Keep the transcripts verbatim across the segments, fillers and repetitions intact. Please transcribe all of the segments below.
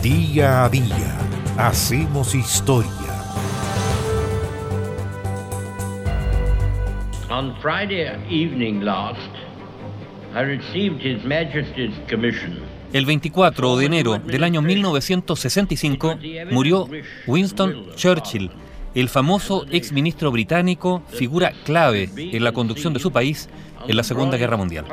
Día a día hacemos historia. On Friday evening last, I received His Majesty's commission. El veinticuatro de enero del año mil novecientos sesenta y cinco murió Winston Churchill, el famoso exministro británico, figura clave en la conducción de su país en la Segunda Guerra Mundial.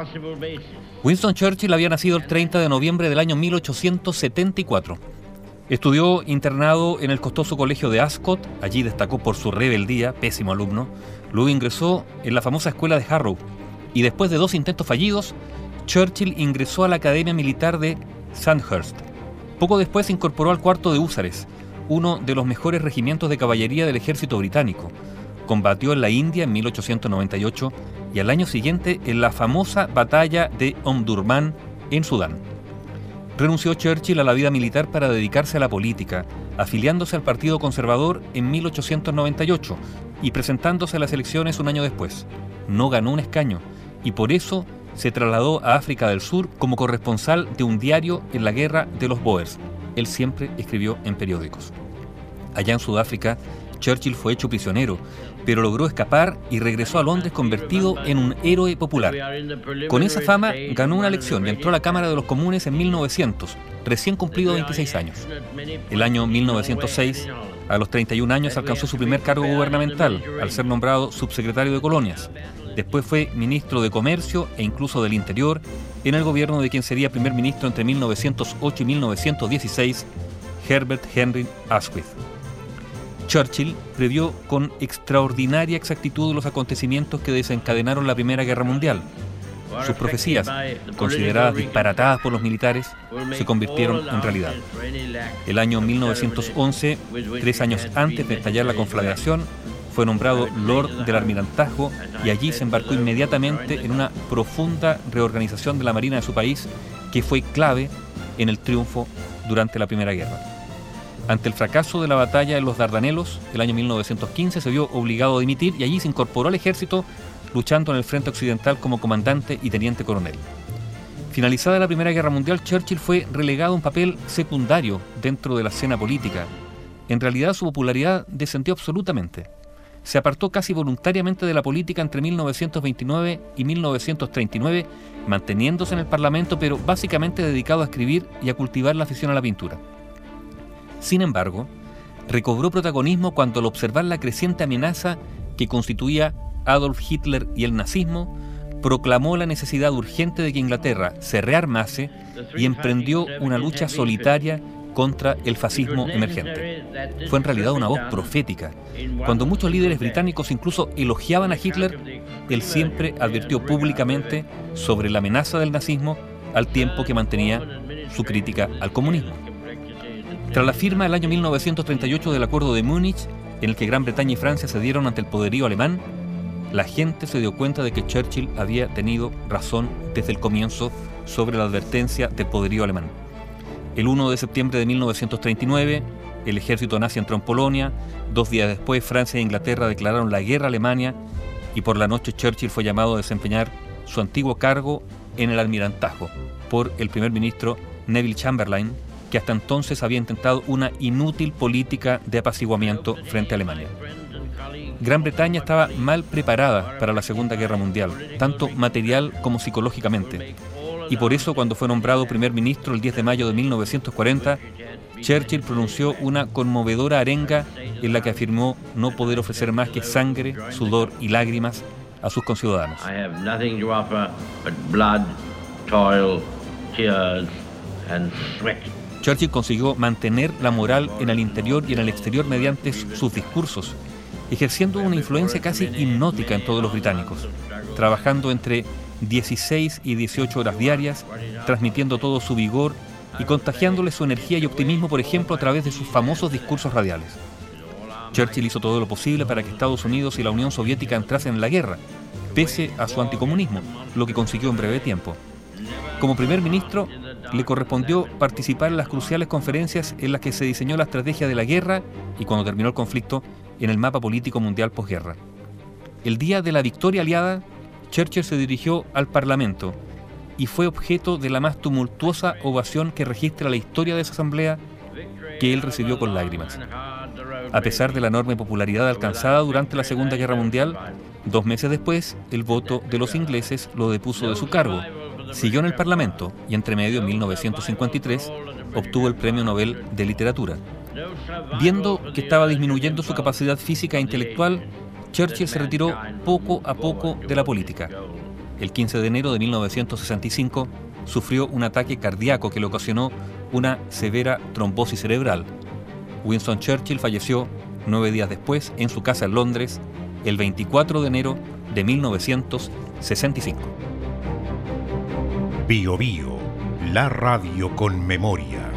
Winston Churchill había nacido el treinta de noviembre del año mil ochocientos setenta y cuatro. Estudió internado en el costoso colegio de Ascot, allí destacó por su rebeldía, pésimo alumno. Luego ingresó en la famosa escuela de Harrow y después de dos intentos fallidos, Churchill ingresó a la Academia Militar de Sandhurst. Poco después se incorporó al cuarto de húsares, uno de los mejores regimientos de caballería del ejército británico. Combatió en la India en mil ochocientos noventa y ocho y al año siguiente en la famosa batalla de Omdurman en Sudán. Renunció Churchill a la vida militar para dedicarse a la política, afiliándose al Partido Conservador en mil ochocientos noventa y ocho y presentándose a las elecciones un año después. No ganó un escaño y por eso se trasladó a África del Sur como corresponsal de un diario en la guerra de los Boers. Él siempre escribió en periódicos. Allá en Sudáfrica, Churchill fue hecho prisionero, pero logró escapar y regresó a Londres convertido en un héroe popular. Con esa fama ganó una elección y entró a la Cámara de los Comunes en mil novecientos, recién cumplido veintiséis años. El año mil novecientos seis, a los treinta y un años, alcanzó su primer cargo gubernamental al ser nombrado subsecretario de Colonias. Después fue ministro de Comercio e incluso del Interior en el gobierno de quien sería primer ministro entre mil novecientos ocho y mil novecientos dieciséis, Herbert Henry Asquith. Churchill previó con extraordinaria exactitud los acontecimientos que desencadenaron la Primera Guerra Mundial. Sus profecías, consideradas disparatadas por los militares, se convirtieron en realidad. El año mil novecientos once, tres años antes de estallar la conflagración, fue nombrado Lord del Almirantazgo y allí se embarcó inmediatamente en una profunda reorganización de la Marina de su país que fue clave en el triunfo durante la Primera Guerra. Ante el fracaso de la batalla de los Dardanelos, el año mil novecientos quince se vio obligado a dimitir y allí se incorporó al ejército luchando en el frente occidental como comandante y teniente coronel. Finalizada la Primera Guerra Mundial, Churchill fue relegado a un papel secundario dentro de la escena política. En realidad su popularidad descendió absolutamente. Se apartó casi voluntariamente de la política entre mil novecientos veintinueve y mil novecientos treinta y nueve, manteniéndose en el Parlamento, pero básicamente dedicado a escribir y a cultivar la afición a la pintura. Sin embargo, recobró protagonismo cuando al observar la creciente amenaza que constituía Adolf Hitler y el nazismo, proclamó la necesidad urgente de que Inglaterra se rearmase y emprendió una lucha solitaria contra el fascismo emergente. Fue en realidad una voz profética. Cuando muchos líderes británicos incluso elogiaban a Hitler, él siempre advirtió públicamente sobre la amenaza del nazismo al tiempo que mantenía su crítica al comunismo. Tras la firma el año mil novecientos treinta y ocho del Acuerdo de Múnich, en el que Gran Bretaña y Francia cedieron ante el poderío alemán, la gente se dio cuenta de que Churchill había tenido razón desde el comienzo sobre la advertencia del poderío alemán. El primero de septiembre de mil novecientos treinta y nueve, el ejército nazi entró en Polonia. Dos días después, Francia e Inglaterra declararon la guerra a Alemania y por la noche Churchill fue llamado a desempeñar su antiguo cargo en el Almirantazgo por el primer ministro Neville Chamberlain, que hasta entonces había intentado una inútil política de apaciguamiento frente a Alemania. Gran Bretaña estaba mal preparada para la Segunda Guerra Mundial, tanto material como psicológicamente. Y por eso, cuando fue nombrado primer ministro el diez de mayo de mil novecientos cuarenta, Churchill pronunció una conmovedora arenga en la que afirmó no poder ofrecer más que sangre, sudor y lágrimas a sus conciudadanos. I have nothing to offer but blood, toil, tears and sweat. Churchill consiguió mantener la moral en el interior y en el exterior mediante sus discursos, ejerciendo una influencia casi hipnótica en todos los británicos, trabajando entre dieciséis y dieciocho horas diarias, transmitiendo todo su vigor y contagiándole su energía y optimismo, por ejemplo, a través de sus famosos discursos radiales. Churchill hizo todo lo posible para que Estados Unidos y la Unión Soviética entrasen en la guerra, pese a su anticomunismo, lo que consiguió en breve tiempo. Como primer ministro, le correspondió participar en las cruciales conferencias en las que se diseñó la estrategia de la guerra y, cuando terminó el conflicto, en el mapa político mundial posguerra. El día de la victoria aliada, Churchill se dirigió al Parlamento y fue objeto de la más tumultuosa ovación que registra la historia de esa asamblea que él recibió con lágrimas. A pesar de la enorme popularidad alcanzada durante la Segunda Guerra Mundial, dos meses después, el voto de los ingleses lo depuso de su cargo. Siguió en el Parlamento y entre medio, en mil novecientos cincuenta y tres, obtuvo el Premio Nobel de Literatura. Viendo que estaba disminuyendo su capacidad física e intelectual, Churchill se retiró poco a poco de la política. El quince de enero de mil novecientos sesenta y cinco sufrió un ataque cardíaco que le ocasionó una severa trombosis cerebral. Winston Churchill falleció nueve días después en su casa en Londres, el veinticuatro de enero de mil novecientos sesenta y cinco. Bio Bio, la radio con memoria.